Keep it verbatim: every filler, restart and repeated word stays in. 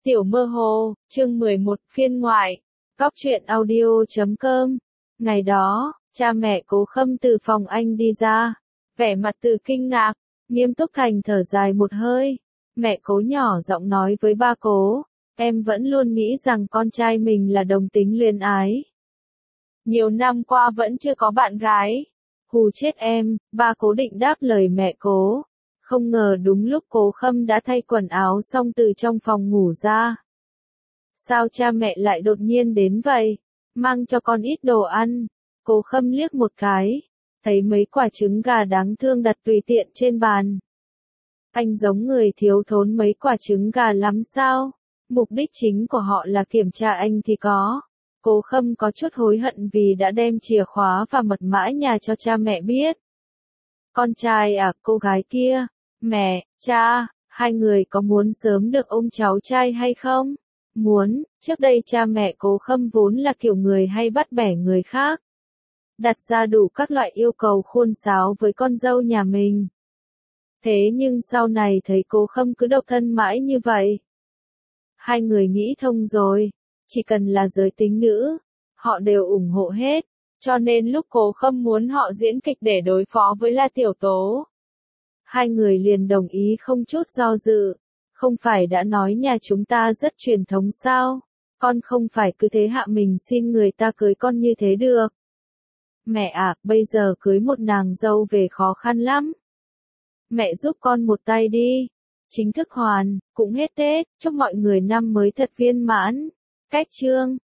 Tiểu mơ hồ, chương mười một, phiên ngoại. Góc truyện audio chấm com. Ngày đó, cha mẹ Cố Khâm từ phòng anh đi ra, vẻ mặt từ kinh ngạc, nghiêm túc thành thở dài một hơi. Mẹ Cố nhỏ giọng nói với ba Cố, em vẫn luôn nghĩ rằng con trai mình là đồng tính luyến ái. Nhiều năm qua vẫn chưa có bạn gái. Hù chết em, ba Cố định đáp lời mẹ Cố. Không ngờ đúng lúc Cố Khâm đã thay quần áo xong từ trong phòng ngủ ra. Sao cha mẹ lại đột nhiên đến vậy? Mang cho con ít đồ ăn. Cố Khâm liếc một cái, thấy mấy quả trứng gà đáng thương đặt tùy tiện trên bàn. Anh giống người thiếu thốn mấy quả trứng gà lắm sao? Mục đích chính của họ là kiểm tra anh thì có. Cố Khâm có chút hối hận vì đã đem chìa khóa và mật mã nhà cho cha mẹ biết. Con trai à, cô gái kia. Mẹ, cha, hai người có muốn sớm được ôm cháu trai hay không? Muốn, trước đây cha mẹ Cố Khâm vốn là kiểu người hay bắt bẻ người khác. Đặt ra đủ các loại yêu cầu khuôn sáo với con dâu nhà mình. Thế nhưng sau này thấy Cố Khâm cứ độc thân mãi như vậy. Hai người nghĩ thông rồi, chỉ cần là giới tính nữ, họ đều ủng hộ hết. Cho nên lúc Cố Khâm muốn họ diễn kịch để đối phó với La Tiểu Tố, hai người liền đồng ý không chút do dự. Không phải đã nói nhà chúng ta rất truyền thống sao? Con không phải cứ thế hạ mình xin người ta cưới con như thế được. Mẹ à, bây giờ cưới một nàng dâu về khó khăn lắm. Mẹ giúp con một tay đi. Chính thức hoàn, cũng hết Tết, chúc mọi người năm mới thật viên mãn. Cách chương.